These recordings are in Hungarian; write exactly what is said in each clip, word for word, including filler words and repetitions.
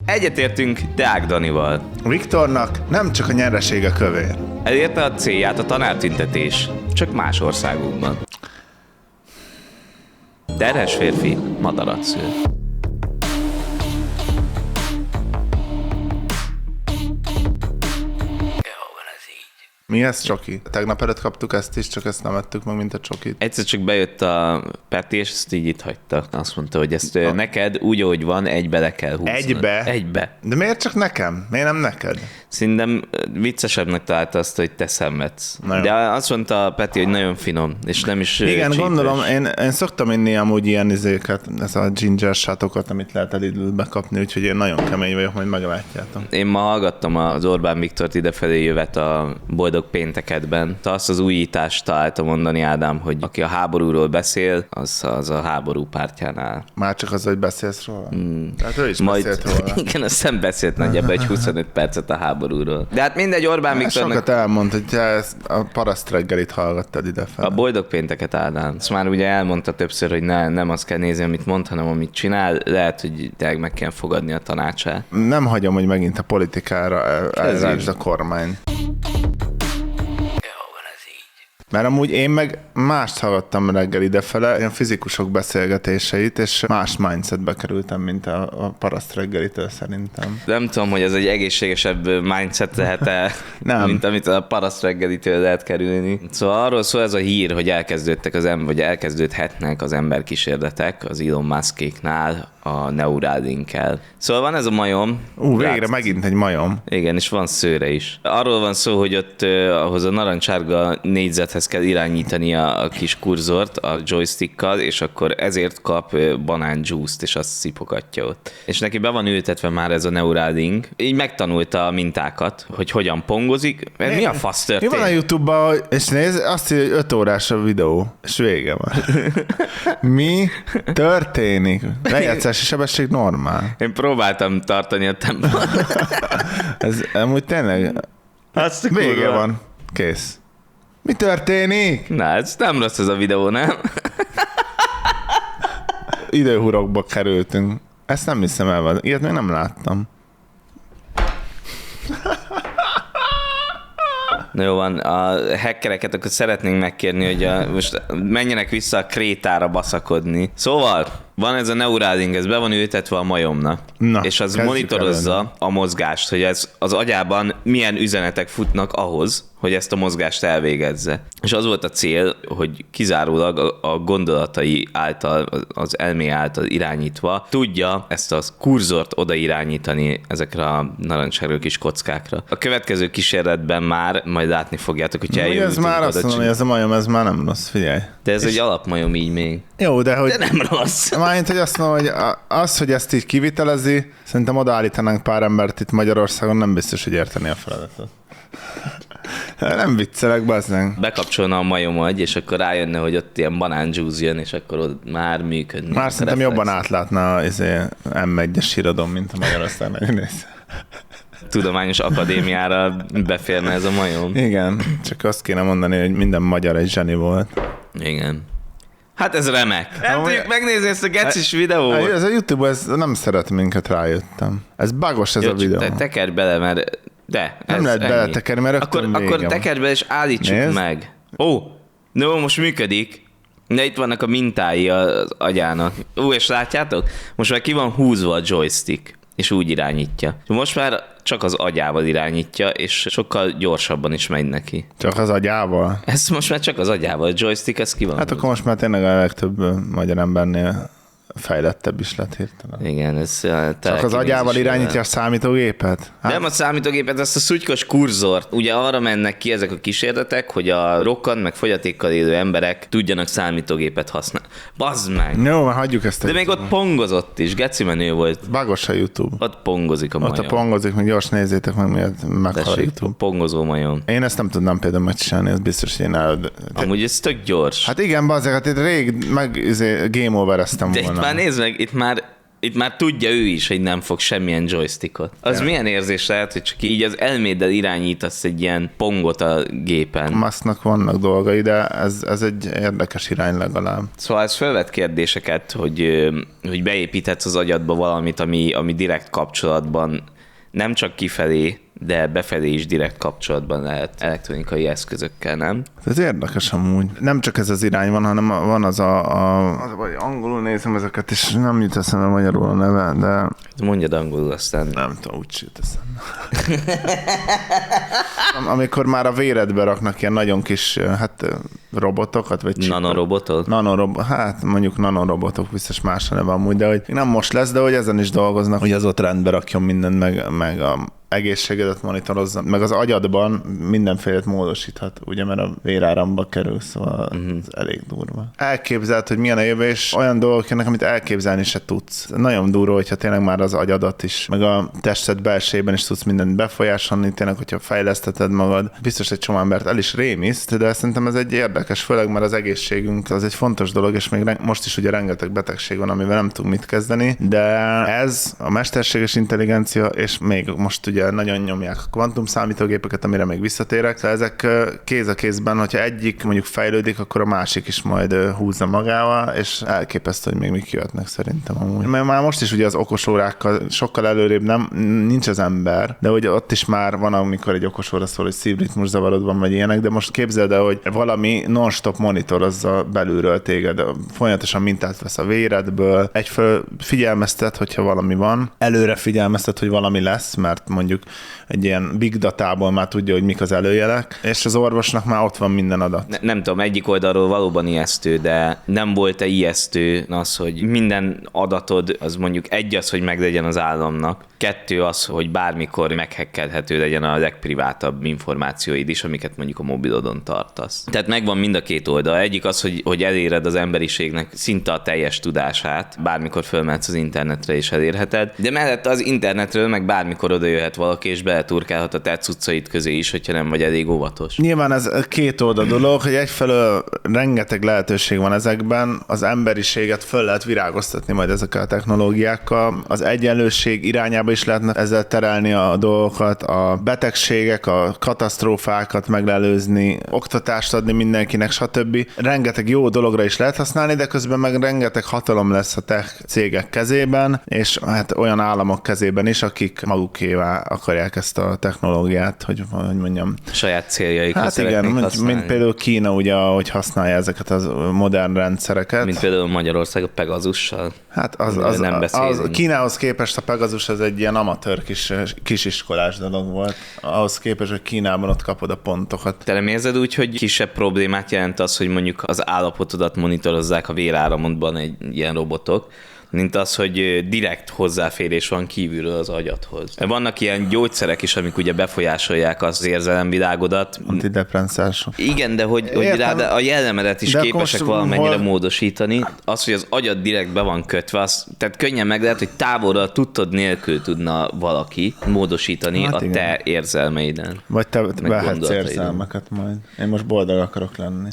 Egyetértünk Deák Danival. Viktornak nem csak a nyeresége kövér. Elérte a célját a tanártüntetés, csak más országokban. Terhes férfi madarat szül. Mi ez, csoki? Tegnap előtt kaptuk ezt is, csak ezt nem ettük meg, mint a csokit. Egyszer csak bejött a Peti, és ezt így itt hagyta. Azt mondta, hogy ezt a... neked úgy, ahogy van, egybe le kell húzni. Egybe? Egybe. De miért csak nekem? Miért nem neked? Szerintem viccesebbnek találta azt, hogy te szenvedsz. Nagyon. De azt mondta a Peti, hogy nagyon finom, és nem is igen, csípős. gondolom, én, én szoktam inni amúgy ilyen izéket, ez a ginger shotokat, amit lehet elidőbe kapni, úgyhogy én nagyon kemény vagyok, majd meglátjátok. Én ma hallgattam az Orbán Viktort idefelé jövet a Boldog péntekedben. Azt az újítást találta mondani, Ádám, hogy aki a háborúról beszél, az, az a háború pártjánál. Már csak az, hogy beszélsz róla? Mm. Tehát ő is Majd, beszélt róla. Igen, azt nem beszélt nagyjából egy huszonöt percet a háborúról. De hát mindegy, Orbán Viktornak... Sokat elmond, hogy te ezt a paraszt reggelit hallgattad idefele. A Boldog pénteket, Ádám. Ezt már ugye elmondta többször, hogy ne, nem azt kell nézni, amit mond, hanem amit csinál. Lehet, hogy tényleg meg kell fogadni a tanácsát. Nem hagyom, hogy megint a politikára el, elrázd a kormány. Mert amúgy én meg mást hallgattam reggel idefele, ilyen fizikusok beszélgetéseit, és más mindsetbe kerültem, mint a, a paraszt reggelitől szerintem. Nem tudom, hogy ez egy egészségesebb mindset lehet-e, nem. mint amit a paraszt reggelitől lehet kerülni. Szóval arról szól ez a hír, hogy elkezdődtek az em- vagy elkezdődhetnek az emberkísérletek az Elon Muskéknál a Neuralinkkel. Szóval van ez a majom. Ú, végre Látsz... megint egy majom. Igen, és van szőre is. Arról van szó, hogy ott uh, ahhoz a narancsárga négyzethez kell irányítani a, a kis kurzort a joystickkal, és akkor ezért kap uh, banán juice-t, és azt szipogatja ott. És neki be van ültetve már ez a Neuralink. Így megtanulta a mintákat, hogy hogyan pongozik. Mi, mi a fasz történt? Mi van a YouTube-ban, és nézd, azt írja, hogy öt órás a videó, és vége van. Mi történik? Lejátszási sebesség normál. Én próbáltam tartani a tempót. Ez amúgy tényleg Azt vége kurva. van. Kész. Mi történik? Na, ez nem rossz ez a videó, nem? Időhurokba kerültünk. Ezt nem hiszem el, ilyet még nem láttam. Na jó van, a hackereket akkor szeretnénk megkérni, hogy a, most menjenek vissza a Krétára baszakodni. Szóval van ez a Neuralink, ez be van ültetve a majomnak, Na, és az kezdjük monitorozza előre. a mozgást, hogy ez az agyában milyen üzenetek futnak ahhoz, hogy ezt a mozgást elvégezze. És az volt a cél, hogy kizárólag a, a gondolatai által, az elmé által irányítva tudja ezt a kurzort odairányítani ezekre a narancsárga kis kockákra. A következő kísérletben már majd látni fogjátok, hogyha Ugye ez eljövünk már oda, azt mondom, hogy ez a majom, ez már nem rossz, figyelj. de ez És- egy alapmajom így még. Jó, de hogy... De nem rossz. Mármint, hogy azt mondom, hogy a- az, hogy ezt így kivitelezi, szerintem odaállítanánk pár embert itt Magyarországon, nem biztos, hogy érteni a feladatot. Nem viccelek, bazdmeg. Bekapcsolna a majom agy, és akkor rájönne, hogy ott ilyen banán juice jön, és akkor ott már működni. Már szerintem jobban átlátna az em egyes híradom, mint a Magyarország megnéz. Tudományos akadémiára beférne ez a majom. Igen, csak azt kéne mondani, hogy minden magyar egy zseni volt. Igen. Hát ez remek. Nem Amúgy- tudjuk megnézni ezt a gecis videót. Ez a YouTube, ez nem szeret minket, rájöttem. Ez bagos ez Jó, a videó. te tekerj bele, mert... De, Nem ez lehet ennyi. beletekerni, mert Akkor, rögtön akkor vége van. tekerj bele, és állítsuk Nézd. meg. Ó, no, most működik. De itt vannak a mintái az agyának. Ú, és látjátok? Most már ki van húzva a joystick, és úgy irányítja. Most már csak az agyával irányítja, és sokkal gyorsabban is megy neki. Csak az agyával. Ez most már csak az agyával. A joystick, ez ki van? Hát akkor most már tényleg a legtöbb ö, magyar embernél fejlettebb is lett hirtelen. Igen, ez... Csak az agyával irányítja a számítógépet? Hát, Nem a számítógépet, azt a szutykos kurzort. Ugye arra mennek ki ezek a kísérletek, hogy a rokkant, meg fogyatékkal élő emberek tudjanak számítógépet használni. Bazd meg! Jó, már hagyjuk ezt. De még ott pongozott is, geci menő volt. Bagos a YouTube. Ott pongozik a Ott majom. a pongozik, meg gyors nézzétek meg, miért meghal a Tessék, YouTube. pongozó majom. Én ezt nem tudnám például megcsinálni, ez biztos, hogy én el... Amúgy ez tök gyors. Hát igen, bazzeg, hát itt rég meg izé, game over-eztem De volna. itt már nézd meg, itt már itt már tudja ő is, hogy nem fog semmilyen joystickot. Az ja. milyen érzés lehet, hogy csak így az elméddel irányítasz egy ilyen pongot a gépen? Musknak vannak dolgai, de ez, ez egy érdekes irány legalább. Szóval ez felvet kérdéseket, hogy, hogy beépíthetsz az agyadba valamit, ami, ami direkt kapcsolatban nem csak kifelé, de befelé is direkt kapcsolatban lehet elektronikai eszközökkel, nem? Ez érdekes amúgy. Nem csak ez az irány van, hanem van az a... a az, vagy angolul nézem ezeket, és nem jut eszembe magyarul a neve, de... Mondjad angolul, aztán... Nem tudom, úgy jut eszembe. Amikor már a véredbe raknak ilyen nagyon kis, hát robotokat, vagy csipet. Nanorobotot? Nanorobotok, hát mondjuk nanorobotok, biztos más neve amúgy, de hogy nem most lesz, de hogy ezen is dolgoznak, hogy az ott rendbe rakjon mindent, meg, meg a egészségedet monitorozza, meg az agyadban mindenfélét módosíthat, ugye, mert a véráramba kerül, szóval uh-huh. ez elég durva. Elképzeld, hogy milyen a jövő, és olyan dolgok jönnek, amit elképzelni se tudsz. Nagyon durva, hogyha tényleg már az agyadat is, meg a tested belsejében is tudsz mindent befolyásolni, tényleg, hogyha fejleszteted magad. Biztos egy csomó embert el is rémiszt, de szerintem ez egy érdekes, főleg mert az egészségünk az egy fontos dolog, és még most is ugye rengeteg betegség van, amivel nem tudunk mit kezdeni, de ez a mesterséges intelligencia, és még most ugye nagyon nyomják a kvantum számítógépeket, amire még visszatérek. Szóval ezek kéz a kézben, hogyha egyik mondjuk fejlődik, akkor a másik is majd húzza magával, és elképesztő, hogy még mik jöhetnek szerintem amúgy. Mert már most is ugye az okosórákkal sokkal előrébb nem, nincs az ember, de ugye ott is már van, amikor egy okosóra szól, hogy szívritmus zavarod van, vagy ilyenek, de most képzeld el, hogy valami non-stop monitorozza belülről téged, folyamatosan mintát vesz a véredből, egyfelől figyelmeztet, hogyha valami van, előre figyelmeztet, hogy valami lesz, mert mondjuk egy ilyen big datából már tudja, hogy mik az előjelek, és az orvosnak már ott van minden adat. Ne, nem tudom, egyik oldalról valóban ijesztő, de nem volt-e ijesztő az, hogy minden adatod, az mondjuk egy az, hogy meglegyen az államnak, kettő az, hogy bármikor meghekkelhető legyen a legprivátabb információid is, amiket mondjuk a mobilodon tartasz. Tehát megvan mind a két oldal. Egyik az, hogy, hogy eléred az emberiségnek szinte a teljes tudását, bármikor fölmehetsz az internetre és elérheted, de mellett az internetről meg bármikor oda jöhet valaki, és beleturkálhat a te cuccait közé is, hogyha nem vagy elég óvatos. Nyilván ez két oldal dolog, hogy egyfelől rengeteg lehetőség van ezekben, az emberiséget föl lehet virágoztatni majd ezekkel a technológiákkal, az egyenlőség irányába is lehetne ezzel terelni a dolgokat, a betegségek, a katasztrófákat megelőzni, oktatást adni mindenkinek, stb. Rengeteg jó dologra is lehet használni, de közben meg rengeteg hatalom lesz a tech cégek kezében, és hát olyan államok kezében is, akik magukévá akarják ezt a technológiát, hogy, hogy mondjam. Saját céljaikra hát igen, mint, mint például Kína, ugye, ahogy használja ezeket a modern rendszereket. Mint például Magyarország a Pegazussal. Hát az, az, nem az, az Kínához képest a Pegazus az egy ilyen amatőr kis, kisiskolás dolog volt. Ahhoz képest, hogy Kínában ott kapod a pontokat. Te nem érzed úgy, hogy kisebb problémát jelent az, hogy mondjuk az állapotodat monitorozzák a véráramodban egy ilyen robotok, mint az, hogy direkt hozzáférés van kívülről az agyadhoz. Vannak ilyen gyógyszerek is, amik ugye befolyásolják az érzelemvilágodat. Antidepresszások. Igen, de hogy, hogy rád a jellemedet is de képesek valamennyire hol... módosítani. Az, hogy az agyad direkt be van kötve, az, tehát könnyen meg lehet, hogy távolra tudtod nélkül tudna valaki módosítani hát a igen. te érzelmeiden. Vagy te vehetsz érzelmeket majd. Én most boldog akarok lenni.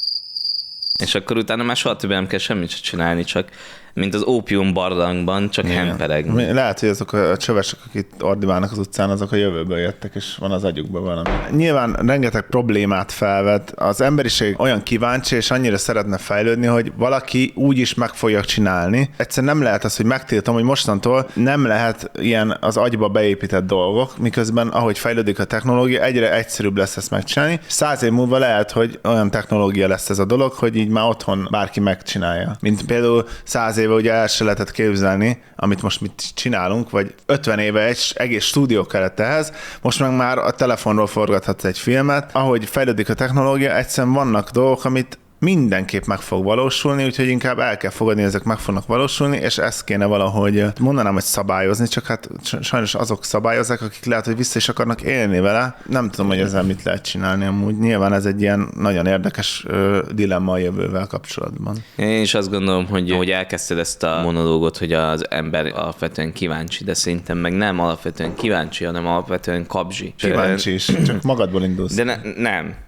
És akkor utána már soha többé nem kell semmit csinálni, csak mint az ópium barlangban, csak igen. hemperegni. Lehet, hogy azok a csövesek, akik ordibálnak az utcán, azok a jövőből jöttek, és van az agyukban valami. Nyilván rengeteg problémát felvet. Az emberiség olyan kíváncsi, és annyira szeretne fejlődni, hogy valaki úgy is meg fogja csinálni. Egyszerűen nem lehet az, hogy megtiltom, hogy mostantól nem lehet ilyen az agyba beépített dolgok, miközben ahogy fejlődik a technológia, egyre egyszerűbb lesz ezt megcsinálni. Száz év múlva lehet, hogy olyan technológia lesz ez a dolog, hogy így már otthon bárki megcsinálja. Mint például száz év éve ugye el se lehetett képzelni, amit most mit csinálunk, vagy ötven éve egy egész stúdió kellett ehhez, most meg már a telefonról forgathatsz egy filmet. Ahogy fejlődik a technológia, egyszerűen vannak dolgok, amit mindenképp meg fog valósulni, úgyhogy inkább el kell fogadni, hogy ezek meg fognak valósulni, és ezt kéne valahogy, mondanám, hogy szabályozni, csak hát sajnos azok szabályozzák, akik lehet, hogy vissza is akarnak élni vele. Nem tudom, hogy ezzel mit lehet csinálni amúgy. Nyilván ez egy ilyen nagyon érdekes ö, dilemma a jövővel kapcsolatban. Én is azt gondolom, hogy, hogy elkezdted ezt a monológot, hogy az ember alapvetően kíváncsi, de szerintem meg nem alapvetően kíváncsi, hanem alapvetően kabzsi. Kíváncsi is, csak magadból indulsz. De ne, nem.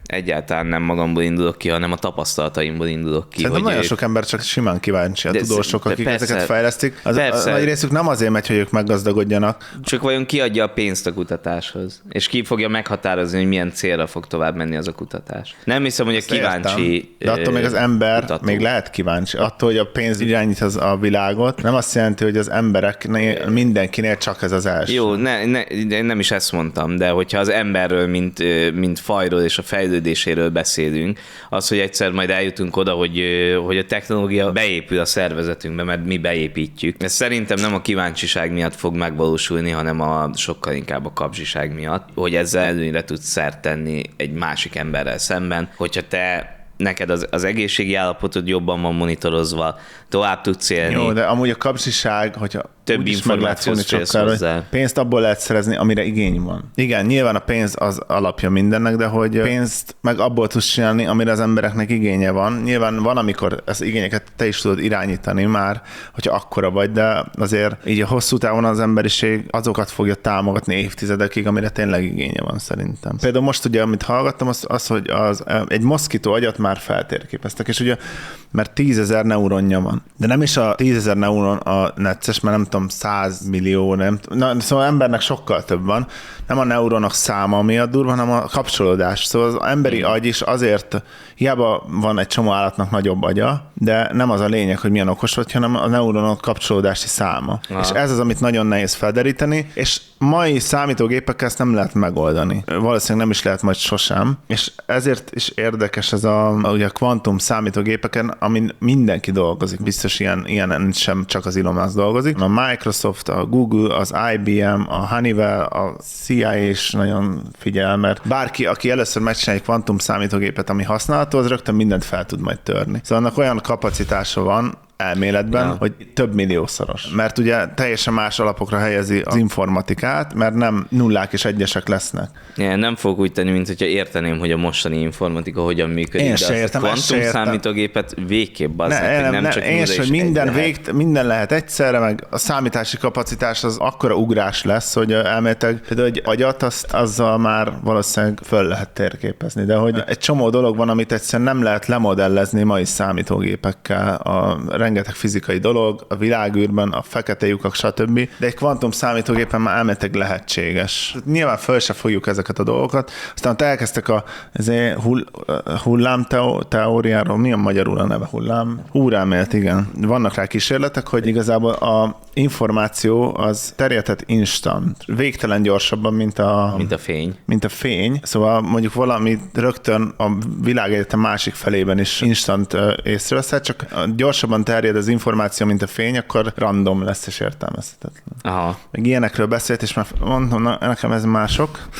Egyáltalán nem magamból indulok ki, hanem a tapasztalataimból indulok ki. Szerintem nagyon ők... sok ember csak simán kíváncsi, a de tudósok, akik persze, ezeket fejlesztik. Az, persze. A nagy részük nem azért megy, hogy ők meggazdagodjanak. Csak vajon ki adja a pénzt a kutatáshoz? És ki fogja meghatározni, hogy milyen célra fog tovább menni az a kutatás? Nem hiszem, hogy a kíváncsi... Értem. De attól még az ember kutató. Még lehet kíváncsi. Attól, hogy a pénz irányít az a világot, nem azt jelenti, hogy az embereknél, mindenkinél csak ez az első. Jó, ne, ne, nem is ezt mondtam, de hogyha az emberről, mint, mint fajról és a fejlődéséről beszélünk, az, hogy egyszer majd eljutunk oda, hogy, hogy a technológia beépül a szervezetünkbe, mert mi beépítjük. Ez szerintem nem a kíváncsiság miatt fog megvalósulni, hanem a sokkal inkább a kapzsiság miatt, hogy ezzel előnyre tudsz szert tenni egy másik emberrel szemben, hogyha te neked az, az egészségi állapotod jobban van monitorozva, tovább tudsz élni. Jó, de amúgy a kapcsiság, hogyha több információt félsz hozzá. Pénzt abból lehet szerezni, amire igény van. Igen, nyilván a pénz az alapja mindennek, de hogy pénzt meg abból tudsz csinálni, amire az embereknek igénye van. Nyilván van, amikor az igényeket te is tudod irányítani már, hogyha akkora vagy, de azért így a hosszú távon az emberiség azokat fogja támogatni évtizedekig, amire tényleg igénye van szerintem. Például most ugye, amit hallgattam, az, az hogy az, egy moszkító agyat már feltérképeztek, és ugye, mert tízezer neuronja van. De nem is a tízezer neuron a necces, mert nem tudom, száz millió, nem na, szóval embernek sokkal több van. Nem a neuronok száma miatt durva, hanem a kapcsolódás. Szóval az emberi agy is azért, hiába van egy csomó állatnak nagyobb agya, de nem az a lényeg, hogy milyen okos vagy, hanem a neuronok kapcsolódási száma. Aha. És ez az, amit nagyon nehéz felderíteni, és mai számítógépekkel ezt nem lehet megoldani. Valószínűleg nem is lehet majd sosem, és ezért is érdekes ez a, ugye a kvantum számítógépeken, amin mindenki dolgozik. Biztos ilyen, ilyen sem csak az Elon Musk dolgozik. A Microsoft, a Google, az I B M, a Honeywell, a C I A is nagyon figyel, mert bárki, aki először megcsinálja egy kvantum számítógépet, ami használható, az rögtön mindent fel tud majd törni. Szóval annak olyan kapacitása van, elméletben, ja. hogy több milliószoros. Mert ugye teljesen más alapokra helyezi az informatikát, mert nem nullák és egyesek lesznek. Ja, nem fogok úgy tenni, mint hogyha érteném, hogy a mostani informatika hogyan működik. Én de se értem, a kvantum számítógépet végképp az, ne, nem, nem, nem csak én se, hogy minden, vég, minden lehet egyszerre, meg a számítási kapacitás az akkora ugrás lesz, hogy elméletileg például egy agyat, azt, azzal már valószínűleg föl lehet térképezni, de hogy egy csomó dolog van, amit egyszerűen nem lehet lemodellezni mai számítógépekkel, a rengeteg fizikai dolog, a világűrben, a fekete lyukak, stb. De egy kvantum számítógépen már elméletileg lehetséges. Nyilván föl se fogjuk ezeket a dolgokat. Aztán ott elkezdtek a hull, hullám teóriáról, mi a magyarul a neve hullám? Húrelmélet, igen. Vannak rá kísérletek, hogy igazából a információ az terjedhet instant. Végtelen gyorsabban, mint a, mint a fény. Mint a fény. Szóval mondjuk valami rögtön a világegyetem másik felében is instant észreveszed, csak gyorsabban terjed az információ, mint a fény, akkor random lesz és értelmezhetetlen. Aha. Meg ilyenekről beszélt, és már mondom, na, nekem ez mások.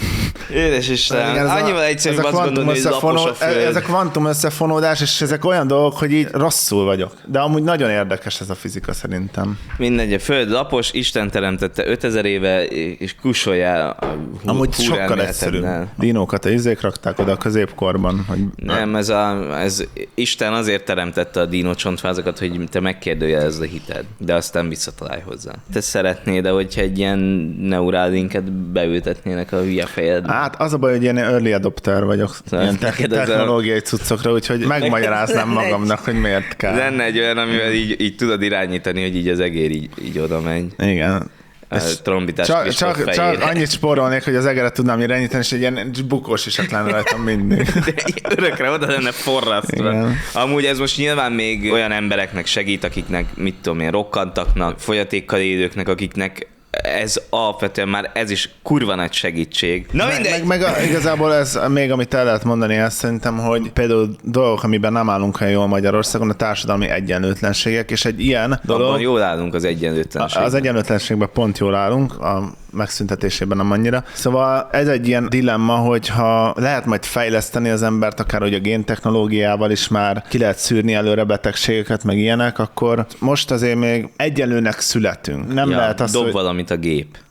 Édes Isten, annyival egyszerűbb azt gondolni, hogy lapos a föld. Ez a kvantum összefonódás, és ezek olyan dolgok, hogy így rosszul vagyok. De amúgy nagyon érdekes ez a fizika szerintem. Mindegy, a föld lapos, Isten teremtette ötezer éve, és kusolja a hú, amúgy sokkal egyszerűbb. Dinókat a izék rakták oda a középkorban. Hogy... Nem, ez, a, ez Isten azért teremtette a dinócsontvázakat, hogy te megkérdőjelezd a hited, de aztán visszatalálj hozzá. Te szeretnéd, hogyha egy ilyen neurálinket beültetnének a hülye fejedbe? Hát az a baj, hogy ilyen early adopter vagyok, szóval ilyen te- technológiai cuccokra, úgyhogy megmagyaráznám magamnak, hogy miért kell. Lenne egy olyan, amivel így, így tudod irányítani, hogy így az egér így, így oda megy. Igen. Trombitás csak, csak, csak annyit spórolnék, hogy az egeret tudnám irányítani, és egy ilyen bukós is lenne rajtam mindig. De örökre oda lenne forrasztva. Igen. Amúgy ez most nyilván még olyan embereknek segít, akiknek, mit tudom én, rokkantaknak, fogyatékkal élőknek, akiknek ez alapvetően már ez is kurva nagy segítség. Na meg, meg, meg a, igazából ez még, amit el lehet mondani, ezt szerintem, hogy például dolgok, amiben nem állunk olyan jól Magyarországon, a társadalmi egyenlőtlenségek, és egy ilyen dolog... Abban jól állunk az egyenlőtlenségben. Az egyenlőtlenségben pont jól állunk, a megszüntetésében nem annyira. Szóval ez egy ilyen dilemma, hogyha lehet majd fejleszteni az embert, akár hogy a géntechnológiával is már ki lehet szűrni előre betegségeket, meg ilyenek, akkor most azért még egyenlőnek születünk. Nem ja, lehet azt, dob hogy... valamit a gép.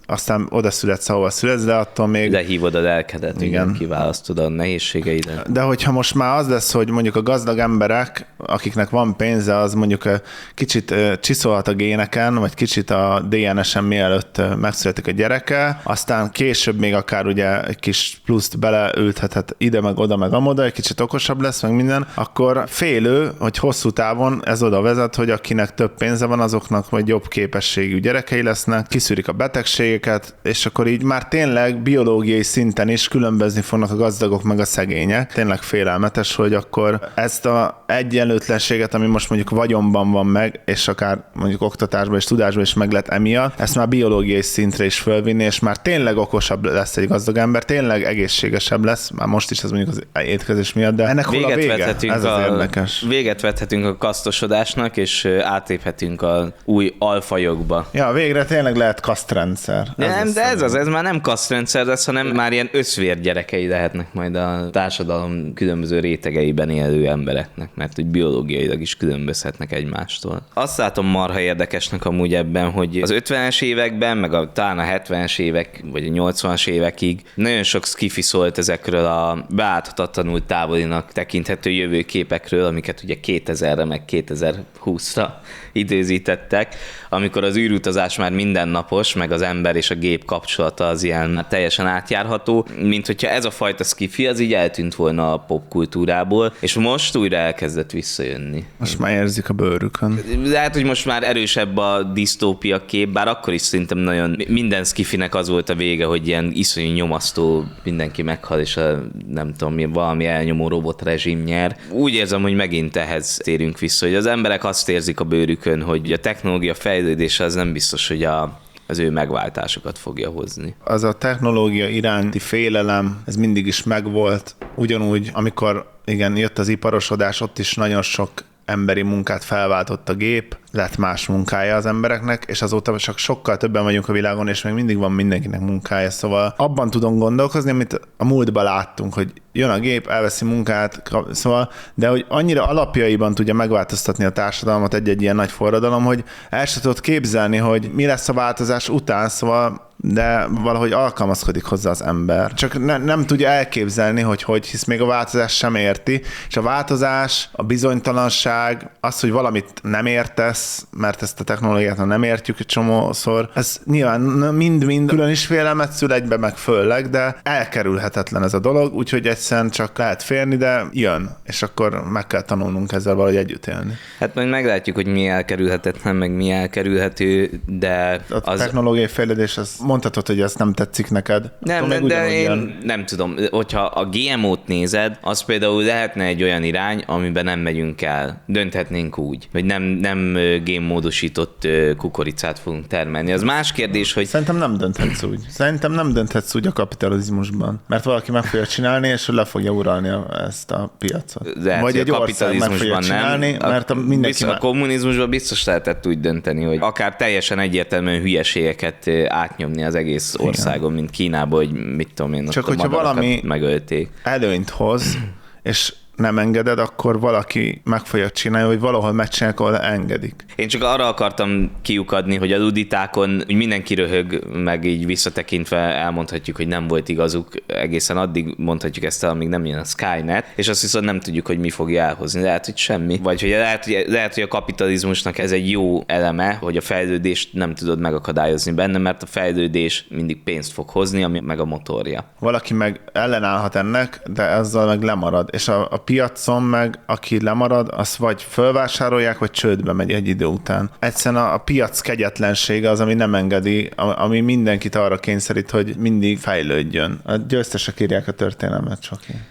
aztán oda születsz, ahova születsz, de attól még... De hívod a lelkedet, igen, igen, kiválasztod a nehézségeidet. De hogyha most már az lesz, hogy mondjuk a gazdag emberek, akiknek van pénze, az mondjuk kicsit csiszolhat a géneken, vagy kicsit a dé en es-en mielőtt megszületik a gyereke, aztán később még akár ugye egy kis pluszt beleülthetett ide, meg oda, meg amoda, egy kicsit okosabb lesz, meg minden, akkor félő, hogy hosszú távon ez oda vezet, hogy akinek több pénze van, azoknak vagy jobb képességű gyerekei lesznek, kiszűrik a betegségeket, és akkor így már tényleg biológiai szinten is különbözni fognak a gazdagok meg a szegények. Tényleg félelmetes, hogy akkor ezt a egyenlőtlenséget, ami most mondjuk vagyonban van meg, és akár mondjuk oktatásban és tudásban is meg lett emiatt, ezt már biológiai szintre is fölvinni, és már tényleg okosabb lesz egy gazdag ember, tényleg egészségesebb lesz, már most is ez mondjuk az étkezés miatt, de ennek hol a vége? Ez az érdekes. Véget vethetünk a kasztosodásnak, és átéphetünk a új alfajokba. Ja, végre tényleg lehet kasztrendszer. De ez nem, de ez az, ez már nem kasztrendszer lesz, hanem már ilyen összvér gyerekei lehetnek majd a társadalom különböző rétegeiben élő embereknek, mert úgy biológiailag is különbözhetnek egymástól. Azt látom marha érdekesnek amúgy ebben, hogy az ötvenes években, meg a, talán a hetvenes évek, vagy a nyolcvanas évekig nagyon sok skifi szólt ezekről a beáthatatlanul távolinak tekinthető jövőképekről, amiket ugye kétezerre meg kétezer-húszra időzítettek, amikor az űrutazás már mindennapos, meg az ember és a gép kapcsolata az ilyen teljesen átjárható, mint hogyha ez a fajta skifi az így eltűnt volna a popkultúrából, és most újra elkezdett visszajönni. Most már érzik a bőrükön. Lehet, hogy most már erősebb a disztópia kép, bár akkor is szerintem nagyon minden skifinek az volt a vége, hogy ilyen iszonyú nyomasztó, mindenki meghal, és a, nem tudom, valami elnyomó robotrezsim nyer. Úgy érzem, hogy megint ehhez térünk vissza, hogy az emberek azt érzik a bőrükön, hogy a technológia fejlődése az nem biztos, hogy a az ő megváltásokat fogja hozni. Az a technológia iránti félelem, ez mindig is megvolt. Ugyanúgy, amikor igen, jött az iparosodás, ott is nagyon sok emberi munkát felváltott a gép, lett más munkája az embereknek, és azóta csak sokkal többen vagyunk a világon, és még mindig van mindenkinek munkája, szóval abban tudom gondolkozni, amit a múltban láttunk, hogy jön a gép, elveszi munkát, szóval, de hogy annyira alapjaiban tudja megváltoztatni a társadalmat egy-egy ilyen nagy forradalom, hogy el sem tudod képzelni, hogy mi lesz a változás után, szóval de valahogy alkalmazkodik hozzá az ember. Csak ne, nem tudja elképzelni, hogy hogy, hisz még a változás sem érti, és a változás, a bizonytalanság, az, hogy valamit nem értesz, mert ezt a technológiát nem értjük egy csomószor, ez nyilván mind-mind külön is félelmet szül egybe, meg fölleg, de elkerülhetetlen ez a dolog, úgyhogy egyszerűen csak lehet félni, de jön, és akkor meg kell tanulnunk ezzel valahogy együtt élni. Hát majd meglátjuk, hogy mi elkerülhetetlen, meg mi elkerülhető, de a az... technológiai fejlődés, az mondhatod, hogy ez nem tetszik neked. Nem, de, de én ilyen... nem tudom, hogyha a gé em ó-t nézed, az például lehetne egy olyan irány, amiben nem megyünk el. Dönthetnénk úgy, hogy nem, nem génmódosított kukoricát fogunk termelni. Az más kérdés, hogy... Szerintem nem dönthetsz úgy. Szerintem nem dönthetsz úgy a kapitalizmusban. Mert valaki meg fogja csinálni, és le fogja uralni ezt a piacot. Lehet, vagy egy ország meg fogja csinálni, nem. Mert a, mindenki biztos, a kommunizmusban biztos lehetett úgy dönteni, hogy akár teljesen egyértelműen hülyeségeket átnyomni az egész országon, igen, mint Kínában, hogy mit tudom én, csak hogyha valami megölték. Előnyt hoz, és nem engeded, akkor valaki meg fogja csinálni, hogy valahol megcsinálják, ahol engedik. Én csak arra akartam kiukadni, hogy a luditákon hogy mindenki röhög, meg így visszatekintve elmondhatjuk, hogy nem volt igazuk, egészen addig mondhatjuk ezt el, amíg nem jön a Skynet, és azt viszont nem tudjuk, hogy mi fogja elhozni. Lehet, hogy semmi. Vagy hogy lehet, hogy, lehet, hogy a kapitalizmusnak ez egy jó eleme, hogy a fejlődést nem tudod megakadályozni benne, mert a fejlődés mindig pénzt fog hozni, ami meg a motorja. Valaki meg ellenállhat ennek, de ezzel meg lemarad. És a, a piacon meg, aki lemarad, azt vagy fölvásárolják, vagy csődbe megy egy idő után. Egyszerűen a, a piac kegyetlensége az, ami nem engedi, ami mindenkit arra kényszerít, hogy mindig fejlődjön. A győztesek írják a történelmet, csak én.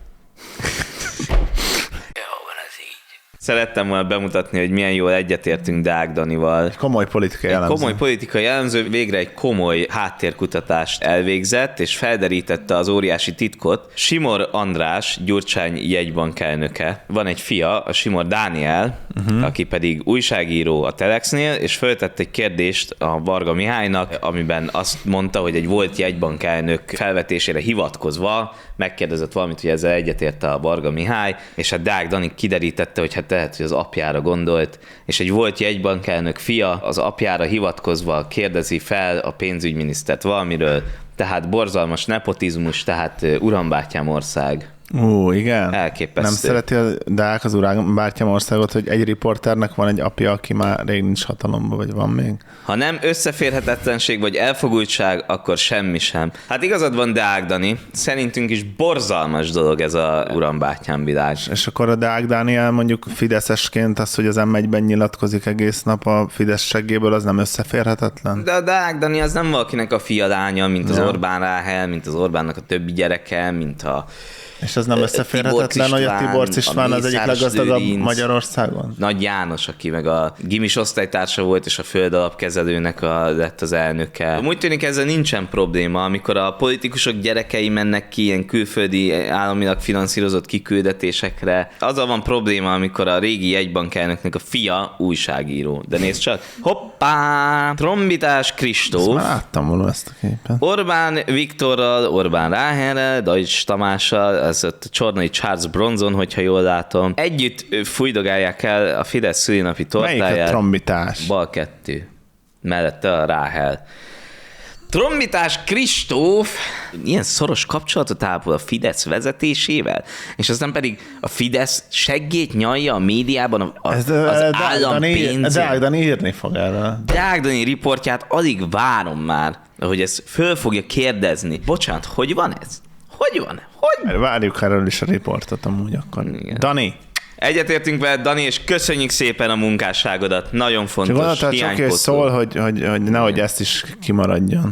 Szerettem volna bemutatni, hogy milyen jól egyetértünk Deák Danival. Egy komoly politikai elemző. Egy komoly politikai elemző végre egy komoly háttérkutatást elvégzett, és felderítette az óriási titkot. Simor András, Gyurcsány jegybankelnöke. Van egy fia, a Simor Dániel, uh-huh. aki pedig újságíró a Telexnél, és föltett egy kérdést a Varga Mihálynak, amiben azt mondta, hogy egy volt jegybankelnök felvetésére hivatkozva megkérdezett valamit, hogy ezzel egyetérte a Varga Mihály, és hát Deák Dani kiderítette, hogy hát lehet, hogy az apjára gondolt, és egy volt jegybankelnök fia az apjára hivatkozva kérdezi fel a pénzügyminisztert valamiről, tehát borzalmas nepotizmus, tehát urambátyám ország. Ó, igen. Elképesztő. Nem szereti a Deák az urambátyám országot, hogy egy riporternek van egy apja, aki már rég nincs hatalomban, vagy van még? Ha nem összeférhetetlenség vagy elfogultság, akkor semmi sem. Hát igazad van, Deák Dani, szerintünk is borzalmas dolog ez a urambátyám világ. És akkor a Deák Dániel mondjuk fideszesként az, hogy az em egyben nyilatkozik egész nap a Fidesz seggéből, az nem összeférhetetlen? De a Deák Dani az nem valakinek a fia lánya, mint az ja. Orbán Ráhel, mint az Orbánnak a többi gyereke, mint a És az nem összeférhetetlen, hogy a Tiborcs István az egyik leggazdagabb Magyarországon? Nagy János, aki meg a gimis osztálytársa volt, és a földalapkezelőnek a, lett az elnöke. Úgy tűnik, ezzel nincsen probléma, amikor a politikusok gyerekei mennek ki ilyen külföldi államilag finanszírozott kiküldetésekre. Azzal van probléma, amikor a régi jegybankelnöknek a fia újságíró. De nézd csak, hoppá! Trombitás Kristóf. Már láttam volna ezt a képet. Orbán Viktorral, Orbán Ráhelrel, Deutsch Tamással, ez a Csornai Charles Bronson, hogyha jól látom. Együtt fújdogálják el a Fidesz szülinapi tortáját. Melyik a trombitás? Bal kettő. Mellette a Ráhel. Trombitás Kristóf ilyen szoros kapcsolatot ápol a Fidesz vezetésével, és aztán pedig a Fidesz seggét nyalja a médiában a, Ez, az uh, állam pénzét. Deák Dani írni fog erről. Deák Dani riportját alig várom már, hogy ezt föl fogja kérdezni. Bocsánat, hogy van ez? Hogy van? Hogy? Várjuk erről is a riportot amúgy akkor. Igen. Dani! Egyetértünk veled, Dani, és köszönjük szépen a munkásságodat. Nagyon fontos. Csak csak hogy szól, hogy, hogy, hogy nehogy ezt is kimaradjon.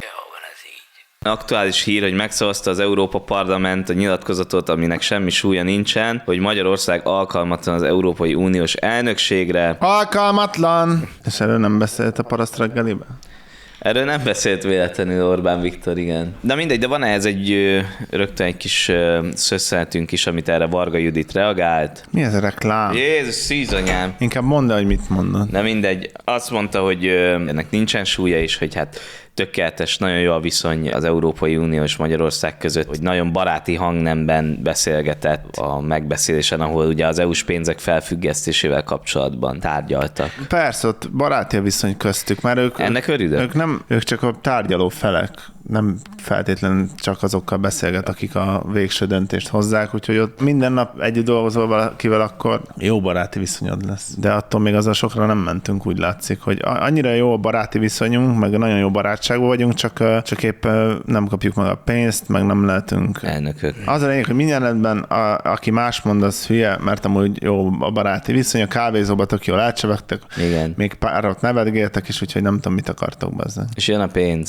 Aktuális hír, hogy megszavazta az Európa Parlament a nyilatkozatot, aminek semmi súlya nincsen, hogy Magyarország alkalmatlan az Európai Uniós elnökségre. Alkalmatlan! És erről nem beszélt a paraszt reggeliben? Erről nem beszélt véletlenül Orbán Viktor, igen. De mindegy, de van ez egy rögtön egy kis szösszeltünk is, amit erre Varga Judit reagált. Mi ez a reklám? Jézus, szűzanyám. Inkább mondd el, hogy mit mondod. De mindegy, azt mondta, hogy ennek nincsen súlya, és hogy hát tökéletes, nagyon jó a viszony az Európai Unió és Magyarország között, hogy nagyon baráti hangnemben beszélgetett a megbeszélésen, ahol ugye az é u-s pénzek felfüggesztésével kapcsolatban tárgyaltak. Persze, ott baráti a viszony köztük, mert ők, Ennek örülök. ők, nem, ők csak a tárgyaló felek, nem feltétlenül csak azokkal beszélget, akik a végső döntést hozzák, úgyhogy ott minden nap együtt dolgozol valakivel, akkor jó baráti viszonyod lesz. De attól még azzal sokra nem mentünk, úgy látszik, hogy annyira jó a baráti viszonyunk, meg nagyon jó barátságban vagyunk, csak, csak épp nem kapjuk meg a pénzt, meg nem lehetünk elnökök. Az a lényeg, hogy mindenetben, a, aki más mond, az hülye, mert amúgy jó a baráti viszony, a kávézóba tök jól elcsevegtek, igen. Még párat nevetgéltek, és úgyhogy nem tudom, mit akartok bezzeg. És jön a pénz.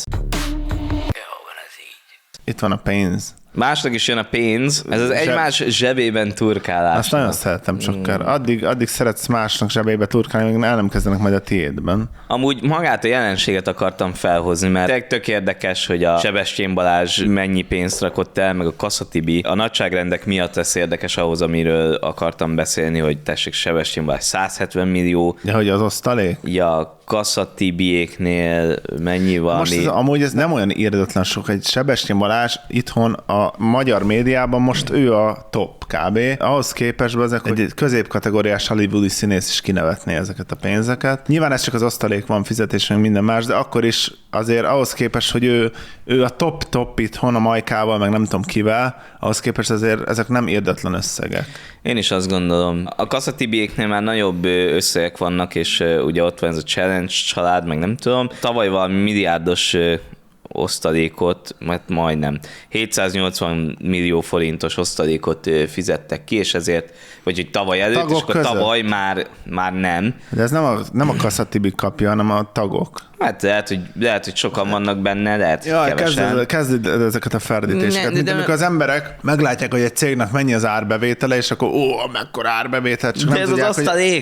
Itt van a pénz. Másnak is jön a pénz, ez az egymás zsebében turkálás. Azt nagyon szeretem sokkal. Mm. Addig, addig szeretsz másnak zsebébe turkálni, még el nem kezdenek majd a tiédben. Amúgy magát a jelenséget akartam felhozni, mert tök érdekes, hogy a Sebestyén Balázs mennyi pénzt rakott el, meg a Kassa Tibi. A nagyságrendek miatt lesz érdekes ahhoz, amiről akartam beszélni, hogy tessék, Sebestyén Balázs száz hetven millió. De hogy az osztalék? Ja, Kassa Tibiéknél mennyi valami. Most ez, amúgy ez nem olyan érdetlen sok. Egy Sebestyén Balázs itthon a magyar médiában most ő a top kb. Ahhoz képest ezek, hogy egy középkategóriás hollywoodi színész is kinevetné ezeket a pénzeket. Nyilván ez csak az osztalék van, fizetés, meg minden más, de akkor is azért ahhoz képest, hogy ő, ő a top-top itthon a Majkával, meg nem tudom kivel, ahhoz képest azért ezek nem érdetlen összegek. Én is azt gondolom. A Kassa Tibiéknél már nagyobb összegek vannak, és ugye ott van ez a Challenge család, meg nem tudom. Tavaly valami milliárdos osztalékot, mert majdnem hétszáznyolcvan millió forintos osztalékot fizettek ki, és ezért, vagy hogy tavaly előtt, tagok és akkor között. Tavaly már, már nem. De ez nem a, nem a Kassa Tibi kapja, hanem a tagok. Hát lehet, hogy, lehet, hogy sokan vannak benne, lehet, ja, kevesen. Kezd ezeket a ferdítéseket. Mint amikor az emberek meglátják, hogy egy cégnek mennyi az árbevétele, és akkor ó, mekkora árbevétel. Csak de nem ez tudják, az osztalék! Hogy...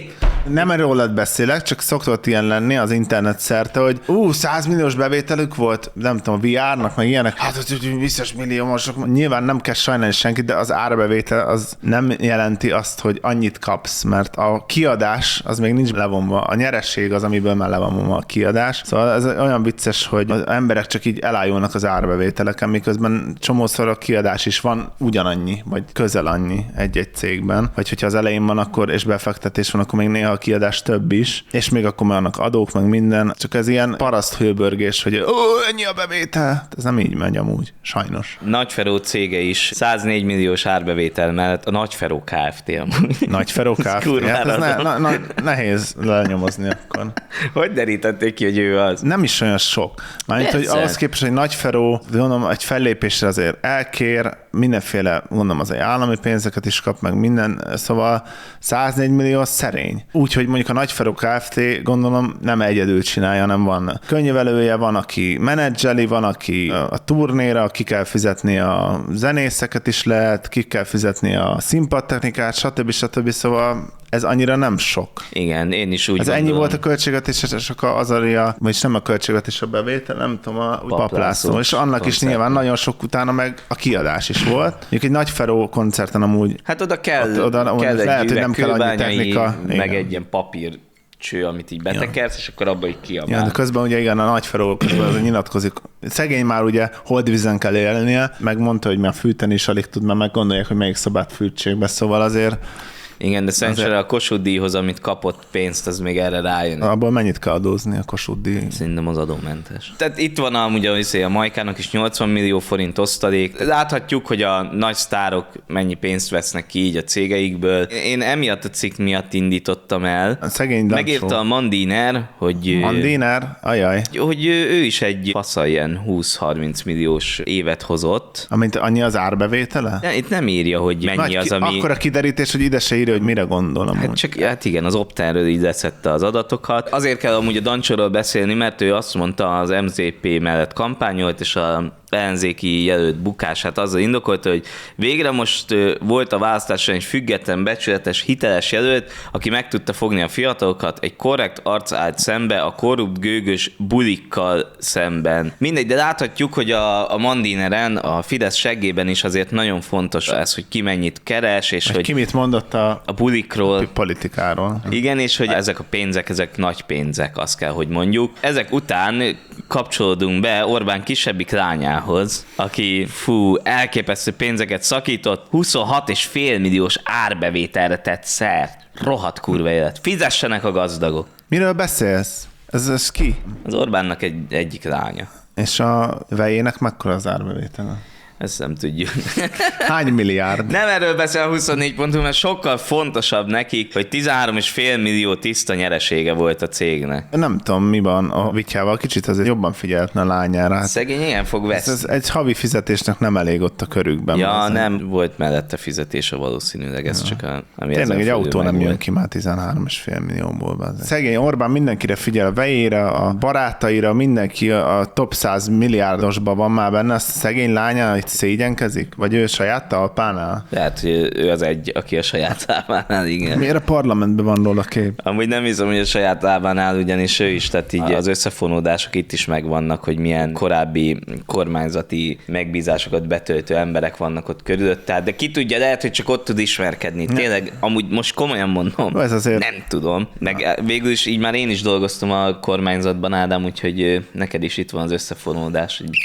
Nem erről beszélek, csak szoktott ilyen lenni az internet szerte, hogy ú, száz milliós bevételük volt, nem tudom, a vé er-nak, meg ilyenek, hát hogy biztos milliómosok. Nyilván nem kell sajnálni senkit, de az árbevétel az nem jelenti azt, hogy annyit kapsz, mert a kiadás az még nincs levonva. A nyeresség az, amiből már le van vonva a kiadás. Szóval ez olyan vicces, hogy az emberek csak így elájulnak az árbevételeken, miközben csomószor a kiadás is van ugyanannyi, vagy közel annyi egy-egy cégben. Vagy hogyha az elején van akkor, és befektetés van, akkor még néha a kiadás több is, és még akkor már vannak adók, meg minden. Csak ez ilyen paraszt hőbörgés, hogy ó, ennyi a bevétel. Ez nem így megy amúgy, sajnos. Nagyferó cége is száznégy milliós árbevétel mellett a Nagyferó Kft. Amúgy. Nagyferó Kft. Hát ez ne, na, na, nehéz lenyomozni akkor. Hogy derítették ki, hogy ő az? Nem is olyan sok. Mármint, hogy ahhoz képest, hogy Nagyferó, gondolom, egy fellépésre azért elkér, mindenféle, gondolom, az egy állami pénzeket is kap, meg minden, szóval száznégy millió szerény. Úgyhogy mondjuk a Nagyferó Kft. Gondolom nem egyedül csinálja, hanem van könyvelője, van, aki menedzseli, van, aki a turnéra, ki kell fizetni a zenészeket is lehet, ki kell fizetni a színpadtechnikát, stb. stb. Szóval ez annyira nem sok. Igen, én is úgy ez gondolom. Ennyi volt a költségvetés, és csak az aria, vagyis nem a költségvetés, a bevétel, nem tudom, a paplászó. És annak koncert. Is nyilván nagyon sok utána meg a kiadás is volt. Mondjuk egy Nagyferó koncerten amúgy. Hát oda kell, ott, oda, kell egy lehet, hogy nem kell annyi technika. Meg igen. Egy ilyen papír cső, amit így betekersz, ja. És akkor abba így kiabál. Ja, de közben ugye igen, a Nagyferó közben nyilatkozik. Szegény már ugye holdvízen kell élnie, megmondta, hogy már fűteni is alig tud, mert meggondolják, hogy melyik szobát fűtsék be, szóval azért. Igen, de szerencsére a Kossuth díjhoz, amit kapott pénzt, az még erre rájön. Abból mennyit kell adózni a Kossuth díj? Szerintem az adómentes. Tehát itt van amúgy a, a Majkának is nyolcvan millió forint osztalék. Láthatjuk, hogy a nagy sztárok mennyi pénzt vesznek ki így a cégeikből. Én emiatt a cikk miatt indítottam el. A szegény megírta a Mandiner, hogy... Mandiner? Ajaj. Hogy ő is egy fasza ilyen húsz-harminc milliós évet hozott. Amint annyi az árbevétele? De itt nem írja, hogy mennyi nagy, az, ami... Akkor a kiderítés, hogy ide se írja, hogy mire gondolom. Hát, csak, hát igen, az Optenről így leszette az adatokat. Azért kell amúgy a Dancsorról beszélni, mert ő azt mondta, az em zé pé mellett kampányolt, és a ellenzéki jelölt bukását azzal indokolta, hogy végre most volt a választáson egy független, becsületes, hiteles jelölt, aki meg tudta fogni a fiatalokat, egy korrekt arc állt szembe a korrupt, gőgös bulikkal szemben. Mindegy, de láthatjuk, hogy a, a Mandineren, a Fidesz seggében is azért nagyon fontos ez, hogy ki mennyit keres, és hogy, hogy ki mit mondott a, a bulikról. A politikáról. Igen, és hogy ezek a pénzek, ezek nagy pénzek, azt kell, hogy mondjuk. Ezek után kapcsolódunk be Orbán kisebbik lányához, aki fú, elképesztő pénzeket szakított, huszonhat egész öt milliós árbevételre tett szert. Rohadt kurva élet. Fizessenek a gazdagok. Miről beszélsz? Ez, ez ki? Az Orbánnak egy, egyik lánya. És a vejének mekkora az árbevétele? Ezt nem tudjuk. Hány milliárd? Nem erről beszél a huszonnégy pont hu, mert sokkal fontosabb nekik, hogy tizenhárom egész öt millió tiszta nyeresége volt a cégnek. Nem tudom, mi van a Vityával, kicsit azért jobban figyeltne a lányára. Hát szegény ilyen fog veszni. Ez, ez egy havi fizetésnek nem elég ott a körükben. Ja, azért. Nem volt mellette fizetése valószínűleg, ez ja. Csak a... Tényleg egy autó nem jön ki már tizenhárom egész öt millióból. Azért. Szegény Orbán mindenkire figyel, a vejére, a barátaira, mindenki a top száz milliárdosban van már benne, azt a szegény lánya itt szégyenkezik? Vagy ő saját talpánál? Lehet, hogy ő az egy, aki a saját lábánál, igen. Miért a parlamentben van róla kép? Amúgy nem hiszem, hogy a saját lábánál, ugyanis ő is, tehát így ah. az összefonódások itt is megvannak, hogy milyen korábbi kormányzati megbízásokat betöltő emberek vannak ott körülött, de ki tudja, lehet, hogy csak ott tud ismerkedni. Tényleg, amúgy most komolyan mondom, ez azért... nem tudom. Meg végül is így már én is dolgoztam a kormányzatban, Ádám, úgyhogy neked is itt van az összefonódás, hogy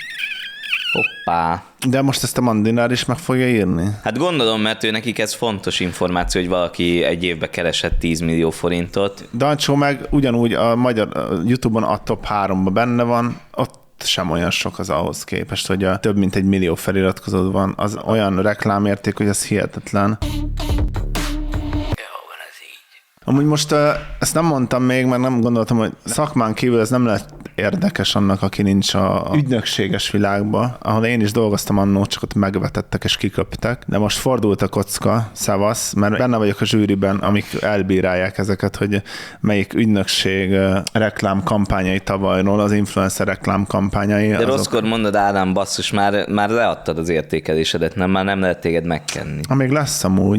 hoppá. De most ezt a Mandinár is meg fogja írni? Hát gondolom, mert ő nekik ez fontos információ, hogy valaki egy évbe keresett tíz millió forintot. Dancsó meg ugyanúgy a magyar a YouTube-on a top háromban benne van, ott sem olyan sok az ahhoz képest, hogy a több mint egy millió feliratkozód van. Az olyan reklámérték, hogy ez hihetetlen. Amúgy most uh, ezt nem mondtam még, mert nem gondoltam, hogy szakmán kívül ez nem lett érdekes annak, aki nincs a ügynökséges világban, ahol én is dolgoztam annó, csak ott megvetettek és kiköptek, de most fordult a kocka, szavasz, mert benne vagyok a zsűriben, amik elbírálják ezeket, hogy melyik ügynökség uh, reklámkampányai tavalyról, az influencer reklámkampányai. De azok... rosszkor mondod, Ádám, basszus, már, már leadtad az értékelésedet, nem, már nem lehet téged megkenni. Amíg lesz amúgy.